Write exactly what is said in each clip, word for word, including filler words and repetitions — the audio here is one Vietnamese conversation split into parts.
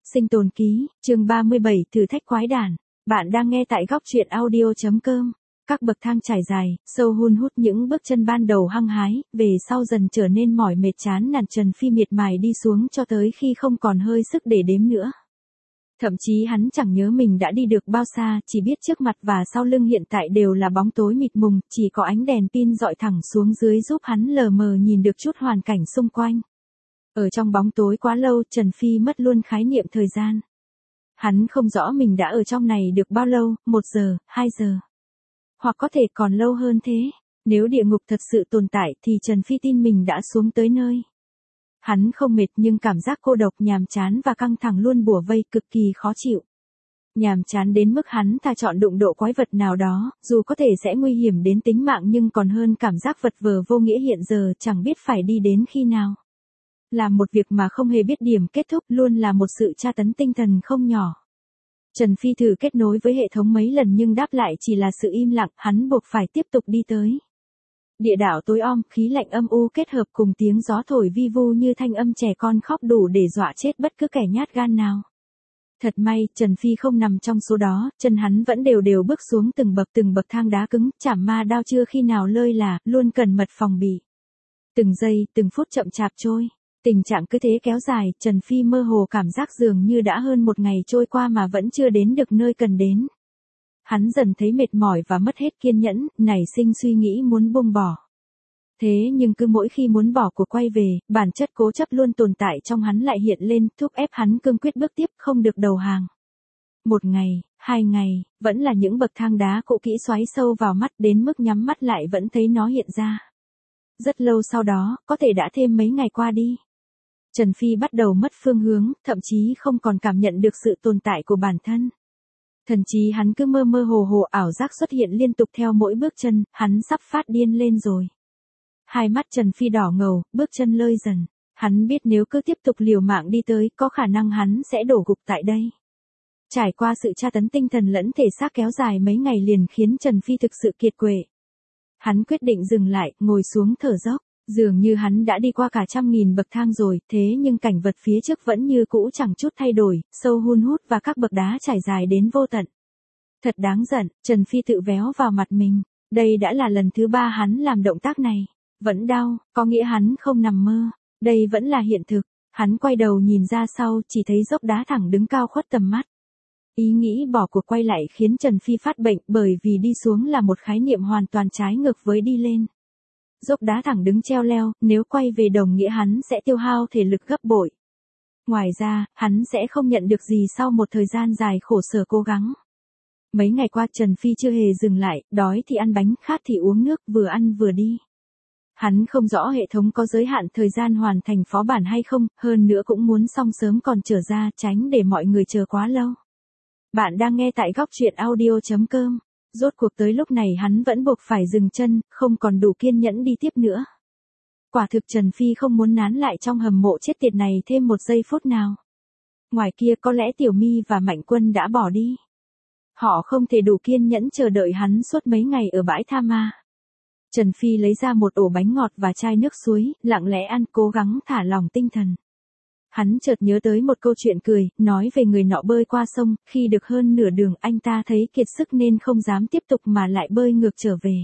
Sinh tồn ký, chương ba mươi bảy, thử thách quái đản. Bạn đang nghe tại góc truyện audio chấm com. Các bậc thang trải dài, sâu hun hút những bước chân ban đầu hăng hái, về sau dần trở nên mỏi mệt chán nản. Trần Phi miệt mài đi xuống cho tới khi không còn hơi sức để đếm nữa. Thậm chí hắn chẳng nhớ mình đã đi được bao xa, chỉ biết trước mặt và sau lưng hiện tại đều là bóng tối mịt mùng, chỉ có ánh đèn pin dọi thẳng xuống dưới giúp hắn lờ mờ nhìn được chút hoàn cảnh xung quanh. Ở trong bóng tối quá lâu, Trần Phi mất luôn khái niệm thời gian. Hắn không rõ mình đã ở trong này được bao lâu, một giờ, hai giờ. Hoặc có thể còn lâu hơn thế. Nếu địa ngục thật sự tồn tại thì Trần Phi tin mình đã xuống tới nơi. Hắn không mệt nhưng cảm giác cô độc, nhàm chán và căng thẳng luôn bủa vây, cực kỳ khó chịu. Nhàm chán đến mức hắn thà chọn đụng độ quái vật nào đó, dù có thể sẽ nguy hiểm đến tính mạng nhưng còn hơn cảm giác vật vờ vô nghĩa hiện giờ chẳng biết phải đi đến khi nào. Làm một việc mà không hề biết điểm kết thúc luôn là một sự tra tấn tinh thần không nhỏ. Trần Phi thử kết nối với hệ thống mấy lần nhưng đáp lại chỉ là sự im lặng, hắn buộc phải tiếp tục đi tới. Địa đảo tối om, khí lạnh âm u kết hợp cùng tiếng gió thổi vi vu như thanh âm trẻ con khóc đủ để dọa chết bất cứ kẻ nhát gan nào. Thật may, Trần Phi không nằm trong số đó, chân hắn vẫn đều đều bước xuống từng bậc từng bậc thang đá cứng, chảm ma đao chưa khi nào lơi là, luôn cẩn mật phòng bị. Từng giây, từng phút chậm chạp trôi. Tình trạng cứ thế kéo dài, Trần Phi mơ hồ cảm giác dường như đã hơn một ngày trôi qua mà vẫn chưa đến được nơi cần đến. Hắn dần thấy mệt mỏi và mất hết kiên nhẫn, nảy sinh suy nghĩ muốn buông bỏ. Thế nhưng cứ mỗi khi muốn bỏ cuộc quay về, bản chất cố chấp luôn tồn tại trong hắn lại hiện lên, thúc ép hắn cương quyết bước tiếp, không được đầu hàng. Một ngày, hai ngày, vẫn là những bậc thang đá cũ kỹ xoáy sâu vào mắt đến mức nhắm mắt lại vẫn thấy nó hiện ra. Rất lâu sau đó, có thể đã thêm mấy ngày qua đi. Trần Phi bắt đầu mất phương hướng, thậm chí không còn cảm nhận được sự tồn tại của bản thân. Thần trí hắn cứ mơ mơ hồ hồ, ảo giác xuất hiện liên tục theo mỗi bước chân, hắn sắp phát điên lên rồi. Hai mắt Trần Phi đỏ ngầu, bước chân lơi dần. Hắn biết nếu cứ tiếp tục liều mạng đi tới, có khả năng hắn sẽ đổ gục tại đây. Trải qua sự tra tấn tinh thần lẫn thể xác kéo dài mấy ngày liền khiến Trần Phi thực sự kiệt quệ. Hắn quyết định dừng lại, ngồi xuống thở dốc. Dường như hắn đã đi qua cả trăm nghìn bậc thang rồi, thế nhưng cảnh vật phía trước vẫn như cũ chẳng chút thay đổi, sâu hun hút và các bậc đá trải dài đến vô tận. Thật đáng giận, Trần Phi tự véo vào mặt mình. Đây đã là lần thứ ba hắn làm động tác này. Vẫn đau, có nghĩa hắn không nằm mơ. Đây vẫn là hiện thực. Hắn quay đầu nhìn ra sau, chỉ thấy dốc đá thẳng đứng cao khuất tầm mắt. Ý nghĩ bỏ cuộc quay lại khiến Trần Phi phát bệnh, bởi vì đi xuống là một khái niệm hoàn toàn trái ngược với đi lên. Dốc đá thẳng đứng treo leo, nếu quay về đồng nghĩa hắn sẽ tiêu hao thể lực gấp bội. Ngoài ra, hắn sẽ không nhận được gì sau một thời gian dài khổ sở cố gắng. Mấy ngày qua Trần Phi chưa hề dừng lại, đói thì ăn bánh, khát thì uống nước, vừa ăn vừa đi. Hắn không rõ hệ thống có giới hạn thời gian hoàn thành phó bản hay không, hơn nữa cũng muốn xong sớm còn trở ra, tránh để mọi người chờ quá lâu. Bạn đang nghe tại góc truyện audio chấm com. Rốt cuộc tới lúc này hắn vẫn buộc phải dừng chân, không còn đủ kiên nhẫn đi tiếp nữa. Quả thực Trần Phi không muốn nán lại trong hầm mộ chết tiệt này thêm một giây phút nào. Ngoài kia có lẽ Tiểu My và Mạnh Quân đã bỏ đi. Họ không thể đủ kiên nhẫn chờ đợi hắn suốt mấy ngày ở bãi tha ma. Trần Phi lấy ra một ổ bánh ngọt và chai nước suối, lặng lẽ ăn, cố gắng thả lỏng tinh thần. Hắn chợt nhớ tới một câu chuyện cười, nói về người nọ bơi qua sông, khi được hơn nửa đường anh ta thấy kiệt sức nên không dám tiếp tục mà lại bơi ngược trở về.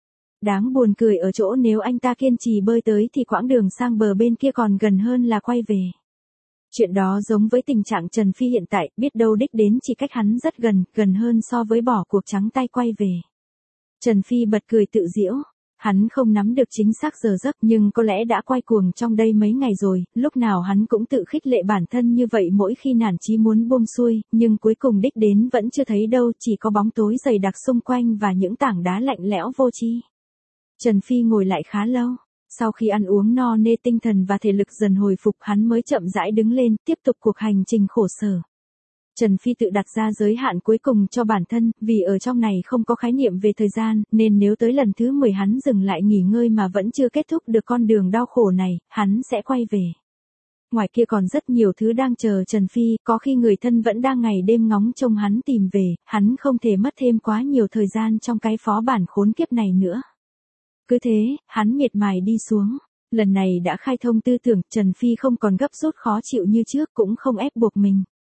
Đáng buồn cười ở chỗ nếu anh ta kiên trì bơi tới thì quãng đường sang bờ bên kia còn gần hơn là quay về. Chuyện đó giống với tình trạng Trần Phi hiện tại, biết đâu đích đến chỉ cách hắn rất gần, gần hơn so với bỏ cuộc trắng tay quay về. Trần Phi bật cười tự giễu. Hắn không nắm được chính xác giờ giấc nhưng có lẽ đã quay cuồng trong đây mấy ngày rồi, lúc nào hắn cũng tự khích lệ bản thân như vậy mỗi khi nản chí muốn buông xuôi, nhưng cuối cùng đích đến vẫn chưa thấy đâu, chỉ có bóng tối dày đặc xung quanh và những tảng đá lạnh lẽo vô tri. Trần Phi ngồi lại khá lâu, sau khi ăn uống no nê tinh thần và thể lực dần hồi phục hắn mới chậm rãi đứng lên, tiếp tục cuộc hành trình khổ sở. Trần Phi tự đặt ra giới hạn cuối cùng cho bản thân, vì ở trong này không có khái niệm về thời gian, nên nếu tới lần thứ mười hắn dừng lại nghỉ ngơi mà vẫn chưa kết thúc được con đường đau khổ này, hắn sẽ quay về. Ngoài kia còn rất nhiều thứ đang chờ Trần Phi, có khi người thân vẫn đang ngày đêm ngóng trông hắn tìm về, hắn không thể mất thêm quá nhiều thời gian trong cái phó bản khốn kiếp này nữa. Cứ thế, hắn miệt mài đi xuống. Lần này đã khai thông tư tưởng, Trần Phi không còn gấp rút khó chịu như trước, cũng không ép buộc mình.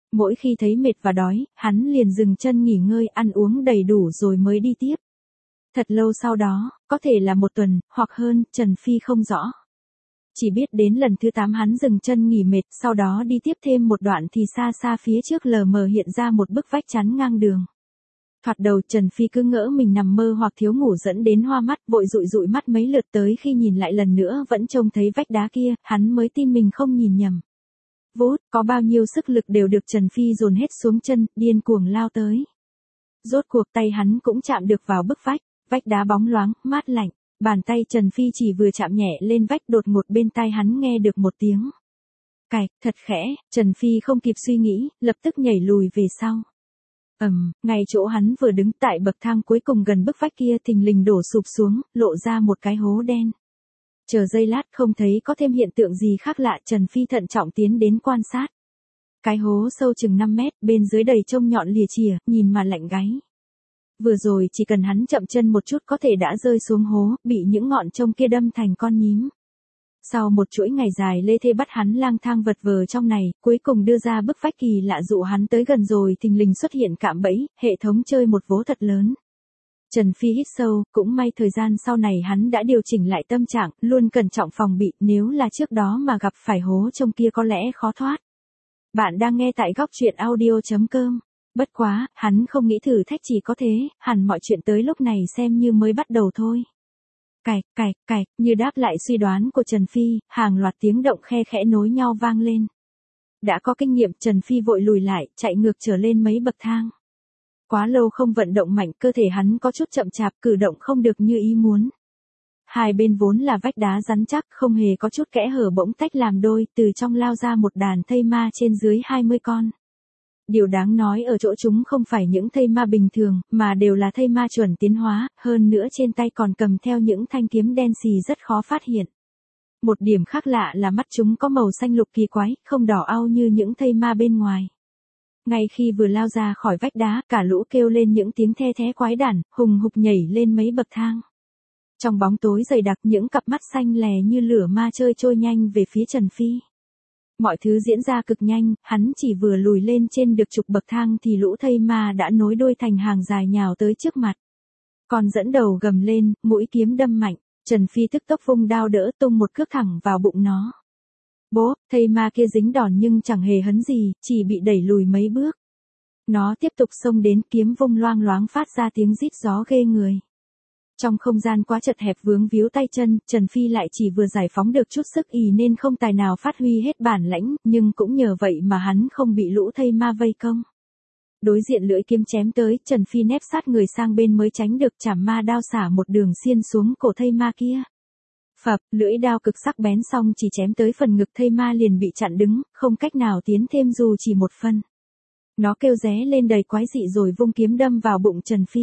Mỗi khi thấy mệt và đói, hắn liền dừng chân nghỉ ngơi ăn uống đầy đủ rồi mới đi tiếp. Thật lâu sau đó, có thể là một tuần, hoặc hơn, Trần Phi không rõ. Chỉ biết đến lần thứ tám hắn dừng chân nghỉ mệt, sau đó đi tiếp thêm một đoạn thì xa xa phía trước lờ mờ hiện ra một bức vách chắn ngang đường. Thoạt đầu Trần Phi cứ ngỡ mình nằm mơ hoặc thiếu ngủ dẫn đến hoa mắt, vội dụi dụi mắt mấy lượt, tới khi nhìn lại lần nữa vẫn trông thấy vách đá kia, hắn mới tin mình không nhìn nhầm. Vút, có bao nhiêu sức lực đều được Trần Phi dồn hết xuống chân, điên cuồng lao tới. Rốt cuộc tay hắn cũng chạm được vào bức vách, vách đá bóng loáng, mát lạnh, bàn tay Trần Phi chỉ vừa chạm nhẹ lên vách, đột ngột bên tai hắn nghe được một tiếng cạch, thật khẽ, Trần Phi không kịp suy nghĩ, lập tức nhảy lùi về sau. Ầm, um, ngay chỗ hắn vừa đứng tại bậc thang cuối cùng gần bức vách kia thình lình đổ sụp xuống, lộ ra một cái hố đen. Chờ giây lát không thấy có thêm hiện tượng gì khác lạ, Trần Phi thận trọng tiến đến quan sát. Cái hố sâu chừng năm mét, bên dưới đầy trông nhọn lìa chìa, nhìn mà lạnh gáy. Vừa rồi chỉ cần hắn chậm chân một chút có thể đã rơi xuống hố, bị những ngọn trông kia đâm thành con nhím. Sau một chuỗi ngày dài lê thê bắt hắn lang thang vật vờ trong này, cuối cùng đưa ra bức vách kỳ lạ dụ hắn tới gần rồi thình lình xuất hiện cạm bẫy, hệ thống chơi một vố thật lớn. Trần Phi hít sâu, cũng may thời gian sau này hắn đã điều chỉnh lại tâm trạng, luôn cẩn trọng phòng bị, nếu là trước đó mà gặp phải hố trông kia có lẽ khó thoát. Bạn đang nghe tại góc truyện audio chấm com. Bất quá, hắn không nghĩ thử thách chỉ có thế, hẳn mọi chuyện tới lúc này xem như mới bắt đầu thôi. Cạch, cạch, cạch, như đáp lại suy đoán của Trần Phi, hàng loạt tiếng động khe khẽ nối nhau vang lên. Đã có kinh nghiệm, Trần Phi vội lùi lại, chạy ngược trở lên mấy bậc thang. Quá lâu không vận động mạnh, cơ thể hắn có chút chậm chạp, cử động không được như ý muốn. Hai bên vốn là vách đá rắn chắc, không hề có chút kẽ hở, bỗng tách làm đôi, từ trong lao ra một đàn thây ma trên dưới hai mươi con. Điều đáng nói ở chỗ chúng không phải những thây ma bình thường, mà đều là thây ma chuẩn tiến hóa, hơn nữa trên tay còn cầm theo những thanh kiếm đen xì rất khó phát hiện. Một điểm khác lạ là mắt chúng có màu xanh lục kỳ quái, không đỏ au như những thây ma bên ngoài. Ngay khi vừa lao ra khỏi vách đá, cả lũ kêu lên những tiếng the thé quái đản, hùng hục nhảy lên mấy bậc thang. Trong bóng tối dày đặc, những cặp mắt xanh lè như lửa ma chơi trôi nhanh về phía Trần Phi. Mọi thứ diễn ra cực nhanh, hắn chỉ vừa lùi lên trên được chục bậc thang thì lũ thây ma đã nối đuôi thành hàng dài nhào tới trước mặt. Còn dẫn đầu gầm lên, mũi kiếm đâm mạnh, Trần Phi tức tốc vung đao đỡ, tung một cước thẳng vào bụng nó. Bố, thây ma kia dính đòn nhưng chẳng hề hấn gì, chỉ bị đẩy lùi mấy bước. Nó tiếp tục xông đến, kiếm vung loang loáng phát ra tiếng rít gió ghê người. Trong không gian quá chật hẹp vướng víu tay chân, Trần Phi lại chỉ vừa giải phóng được chút sức ì nên không tài nào phát huy hết bản lãnh, nhưng cũng nhờ vậy mà hắn không bị lũ thây ma vây công. Đối diện lưỡi kiếm chém tới, Trần Phi nép sát người sang bên mới tránh được, chảm ma đao xả một đường xiên xuống cổ thây ma kia. Phập, lưỡi đao cực sắc bén xong chỉ chém tới phần ngực, thây ma liền bị chặn đứng, không cách nào tiến thêm dù chỉ một phân. Nó kêu ré lên đầy quái dị rồi vung kiếm đâm vào bụng Trần Phi.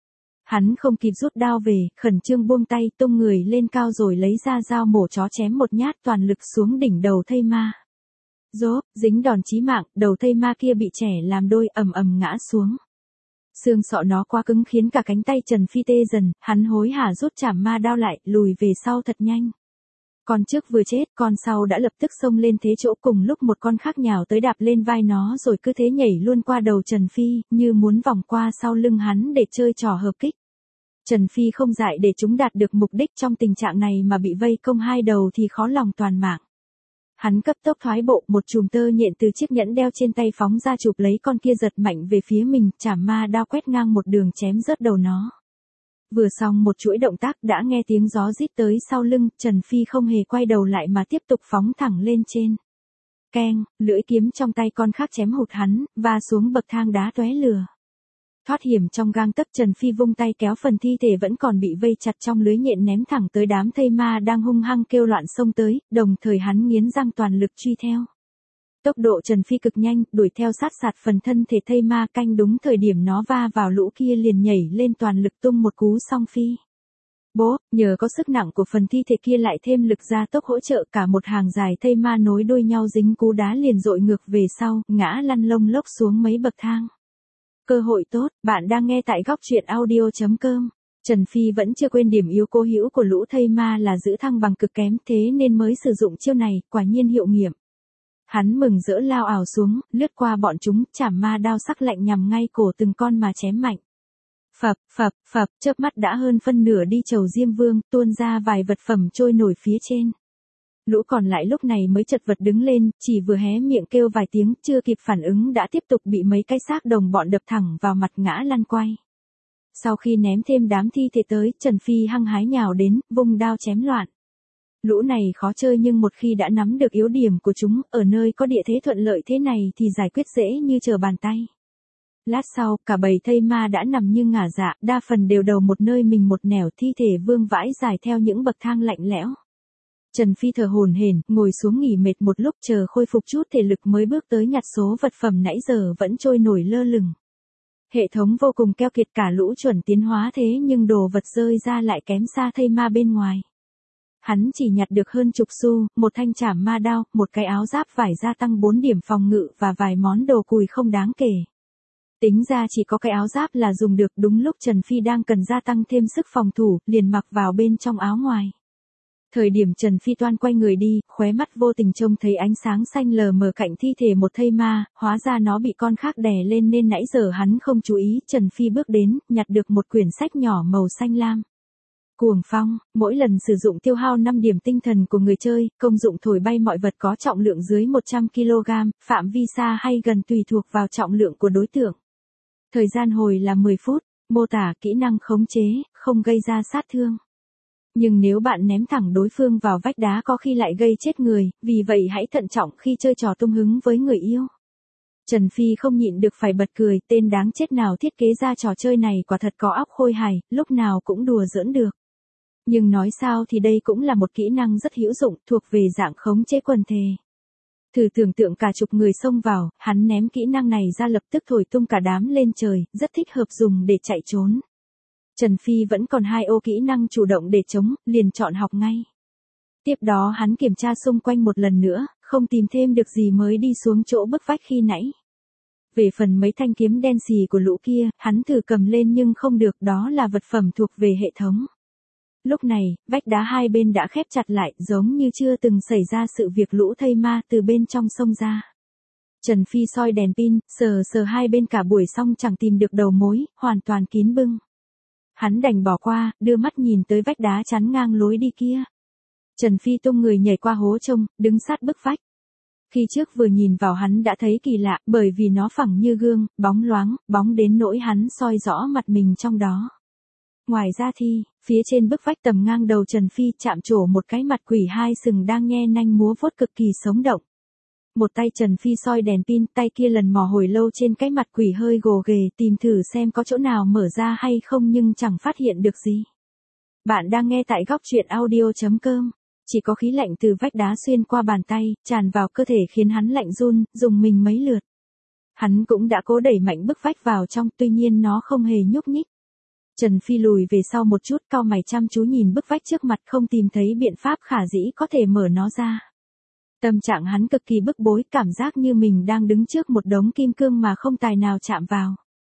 Hắn không kịp rút đao về, khẩn trương buông tay, tung người lên cao rồi lấy ra dao mổ chó chém một nhát toàn lực xuống đỉnh đầu thây ma. Rốp, dính đòn chí mạng, đầu thây ma kia bị chẻ làm đôi, ầm ầm ngã xuống. Xương sọ nó quá cứng khiến cả cánh tay Trần Phi tê dần, hắn hối hả rút chảm ma đao lại, lùi về sau thật nhanh. Con trước vừa chết, con sau đã lập tức xông lên thế chỗ, cùng lúc một con khác nhào tới đạp lên vai nó rồi cứ thế nhảy luôn qua đầu Trần Phi, như muốn vòng qua sau lưng hắn để chơi trò hợp kích. Trần Phi không dại để chúng đạt được mục đích, trong tình trạng này mà bị vây công hai đầu thì khó lòng toàn mạng. Hắn cấp tốc thoái bộ, một chùm tơ nhện từ chiếc nhẫn đeo trên tay phóng ra chụp lấy con kia giật mạnh về phía mình, chảm ma đao quét ngang một đường chém rớt đầu nó. Vừa xong một chuỗi động tác đã nghe tiếng gió rít tới sau lưng, Trần Phi không hề quay đầu lại mà tiếp tục phóng thẳng lên trên. Keng, lưỡi kiếm trong tay con khác chém hụt hắn, và xuống bậc thang đá tóe lửa. Thoát hiểm trong gang tấc, Trần Phi vung tay kéo phần thi thể vẫn còn bị vây chặt trong lưới nhện ném thẳng tới đám thây ma đang hung hăng kêu loạn xông tới, đồng thời hắn nghiến răng toàn lực truy theo. Tốc độ Trần Phi cực nhanh, đuổi theo sát sạt phần thân thể thây ma, canh đúng thời điểm nó va vào lũ kia liền nhảy lên toàn lực tung một cú song phi. Bố, nhờ có sức nặng của phần thi thể kia lại thêm lực gia tốc hỗ trợ, cả một hàng dài thây ma nối đuôi nhau dính cú đá liền dội ngược về sau, ngã lăn lông lốc xuống mấy bậc thang. Cơ hội tốt, bạn đang nghe tại góc truyện audio chấm com. Trần Phi vẫn chưa quên điểm yếu cố hữu của lũ thây ma là giữ thăng bằng cực kém, thế nên mới sử dụng chiêu này, quả nhiên hiệu nghiệm. Hắn mừng rỡ lao ảo xuống, lướt qua bọn chúng, chảm ma đao sắc lạnh nhằm ngay cổ từng con mà chém mạnh. Phập, phập, phập, chớp mắt đã hơn phân nửa đi chầu Diêm Vương, tuôn ra vài vật phẩm trôi nổi phía trên. Lũ còn lại lúc này mới chật vật đứng lên, chỉ vừa hé miệng kêu vài tiếng, chưa kịp phản ứng đã tiếp tục bị mấy cái xác đồng bọn đập thẳng vào mặt ngã lăn quay. Sau khi ném thêm đám thi thể tới, Trần Phi hăng hái nhào đến, vung đao chém loạn. Lũ này khó chơi nhưng một khi đã nắm được yếu điểm của chúng, ở nơi có địa thế thuận lợi thế này thì giải quyết dễ như trở bàn tay. Lát sau, cả bầy thây ma đã nằm như ngả dạ, đa phần đều đầu một nơi mình một nẻo, thi thể vương vãi dài theo những bậc thang lạnh lẽo. Trần Phi thở hổn hển, ngồi xuống nghỉ mệt một lúc chờ khôi phục chút thể lực mới bước tới nhặt số vật phẩm nãy giờ vẫn trôi nổi lơ lửng. Hệ thống vô cùng keo kiệt, cả lũ chuẩn tiến hóa thế nhưng đồ vật rơi ra lại kém xa thây ma bên ngoài. Hắn chỉ nhặt được hơn chục xu, một thanh chảm ma đao, một cái áo giáp vải gia tăng bốn điểm phòng ngự và vài món đồ cùi không đáng kể. Tính ra chỉ có cái áo giáp là dùng được, đúng lúc Trần Phi đang cần gia tăng thêm sức phòng thủ, liền mặc vào bên trong áo ngoài. Thời điểm Trần Phi toan quay người đi, khóe mắt vô tình trông thấy ánh sáng xanh lờ mờ cạnh thi thể một thây ma, hóa ra nó bị con khác đè lên nên nãy giờ hắn không chú ý. Trần Phi bước đến, nhặt được một quyển sách nhỏ màu xanh lam. Cuồng phong, mỗi lần sử dụng tiêu hao năm điểm tinh thần của người chơi, công dụng thổi bay mọi vật có trọng lượng dưới một trăm ki lô gam, phạm vi xa hay gần tùy thuộc vào trọng lượng của đối tượng. Thời gian hồi là mười phút, mô tả kỹ năng khống chế, không gây ra sát thương. Nhưng nếu bạn ném thẳng đối phương vào vách đá có khi lại gây chết người, vì vậy hãy thận trọng khi chơi trò tung hứng với người yêu. Trần Phi không nhịn được phải bật cười, tên đáng chết nào thiết kế ra trò chơi này quả thật có óc khôi hài, lúc nào cũng đùa giỡn được. Nhưng nói sao thì đây cũng là một kỹ năng rất hữu dụng, thuộc về dạng khống chế quần thể. Thử tưởng tượng cả chục người xông vào, hắn ném kỹ năng này ra lập tức thổi tung cả đám lên trời, rất thích hợp dùng để chạy trốn. Trần Phi vẫn còn hai ô kỹ năng chủ động để chống, liền chọn học ngay. Tiếp đó hắn kiểm tra xung quanh một lần nữa, không tìm thêm được gì mới đi xuống chỗ bức vách khi nãy. Về phần mấy thanh kiếm đen xì của lũ kia, hắn thử cầm lên nhưng không được, đó là vật phẩm thuộc về hệ thống. Lúc này, vách đá hai bên đã khép chặt lại, giống như chưa từng xảy ra sự việc lũ thây ma từ bên trong sông ra. Trần Phi soi đèn pin, sờ sờ hai bên cả buổi xong chẳng tìm được đầu mối, hoàn toàn kín bưng. Hắn đành bỏ qua, đưa mắt nhìn tới vách đá chắn ngang lối đi kia. Trần Phi tung người nhảy qua hố trông, đứng sát bức vách. Khi trước vừa nhìn vào hắn đã thấy kỳ lạ, bởi vì nó phẳng như gương, bóng loáng, bóng đến nỗi hắn soi rõ mặt mình trong đó. Ngoài ra thì, phía trên bức vách tầm ngang đầu Trần Phi chạm trổ một cái mặt quỷ hai sừng đang nhe nanh múa vuốt cực kỳ sống động. Một tay Trần Phi soi đèn pin, tay kia lần mò hồi lâu trên cái mặt quỷ hơi gồ ghề, tìm thử xem có chỗ nào mở ra hay không nhưng chẳng phát hiện được gì. Bạn đang nghe tại góc truyện audio chấm com. Chỉ có khí lạnh từ vách đá xuyên qua bàn tay, tràn vào cơ thể khiến hắn lạnh run, dùng mình mấy lượt. Hắn cũng đã cố đẩy mạnh bức vách vào trong, tuy nhiên nó không hề nhúc nhích. Trần Phi lùi về sau một chút, cau mày chăm chú nhìn bức vách trước mặt, không tìm thấy biện pháp khả dĩ có thể mở nó ra. Tâm trạng hắn cực kỳ bức bối, cảm giác như mình đang đứng trước một đống kim cương mà không tài nào chạm vào.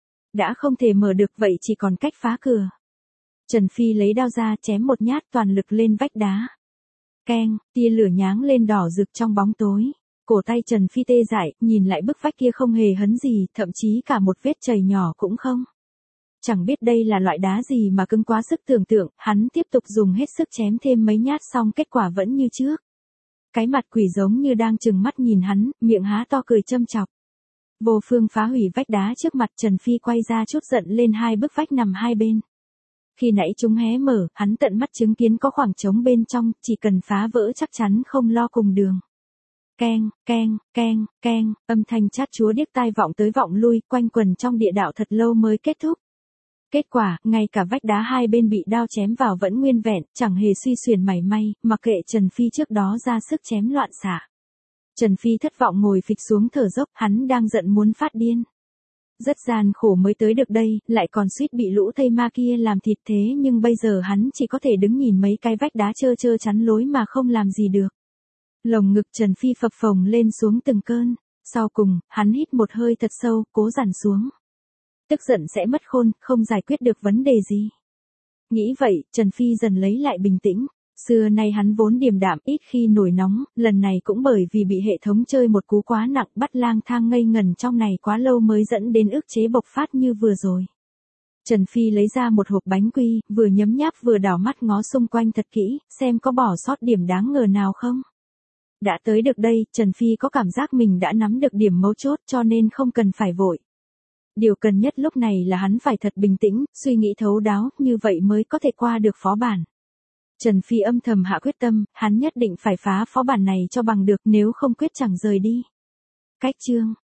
Đã không thể mở được vậy chỉ còn cách phá cửa. Trần Phi lấy đao ra chém một nhát toàn lực lên vách đá. Keng, tia lửa nháng lên đỏ rực trong bóng tối. Cổ tay Trần Phi tê dại, nhìn lại bức vách kia không hề hấn gì, thậm chí cả một vết chảy nhỏ cũng không. Chẳng biết đây là loại đá gì mà cứng quá sức tưởng tượng, hắn tiếp tục dùng hết sức chém thêm mấy nhát xong kết quả vẫn như trước. Cái mặt quỷ giống như đang trừng mắt nhìn hắn, miệng há to cười châm chọc. Vô phương phá hủy vách đá trước mặt, Trần Phi quay ra chút giận lên hai bức vách nằm hai bên. Khi nãy chúng hé mở, hắn tận mắt chứng kiến có khoảng trống bên trong, chỉ cần phá vỡ chắc chắn không lo cùng đường. Keng, keng, keng, keng, âm thanh chát chúa điếc tai vọng tới vọng lui, quanh quần trong địa đạo thật lâu mới kết thúc. Kết quả, ngay cả vách đá hai bên bị đao chém vào vẫn nguyên vẹn, chẳng hề suy xuyển mảy may, mặc kệ Trần Phi trước đó ra sức chém loạn xạ. Trần Phi thất vọng ngồi phịch xuống thở dốc, hắn đang giận muốn phát điên. Rất gian khổ mới tới được đây, lại còn suýt bị lũ thây ma kia làm thịt thế nhưng bây giờ hắn chỉ có thể đứng nhìn mấy cái vách đá trơ trơ chắn lối mà không làm gì được. Lồng ngực Trần Phi phập phồng lên xuống từng cơn, sau cùng, hắn hít một hơi thật sâu, cố dằn xuống. Tức giận sẽ mất khôn, không giải quyết được vấn đề gì. Nghĩ vậy, Trần Phi dần lấy lại bình tĩnh. Xưa nay hắn vốn điềm đạm ít khi nổi nóng, lần này cũng bởi vì bị hệ thống chơi một cú quá nặng bắt lang thang ngây ngần trong này quá lâu mới dẫn đến ức chế bộc phát như vừa rồi. Trần Phi lấy ra một hộp bánh quy, vừa nhấm nháp vừa đảo mắt ngó xung quanh thật kỹ, xem có bỏ sót điểm đáng ngờ nào không. Đã tới được đây, Trần Phi có cảm giác mình đã nắm được điểm mấu chốt cho nên không cần phải vội. Điều cần nhất lúc này là hắn phải thật bình tĩnh, suy nghĩ thấu đáo, như vậy mới có thể qua được phó bản. Trần Phi âm thầm hạ quyết tâm, hắn nhất định phải phá phó bản này cho bằng được, nếu không quyết chẳng rời đi. Cách chương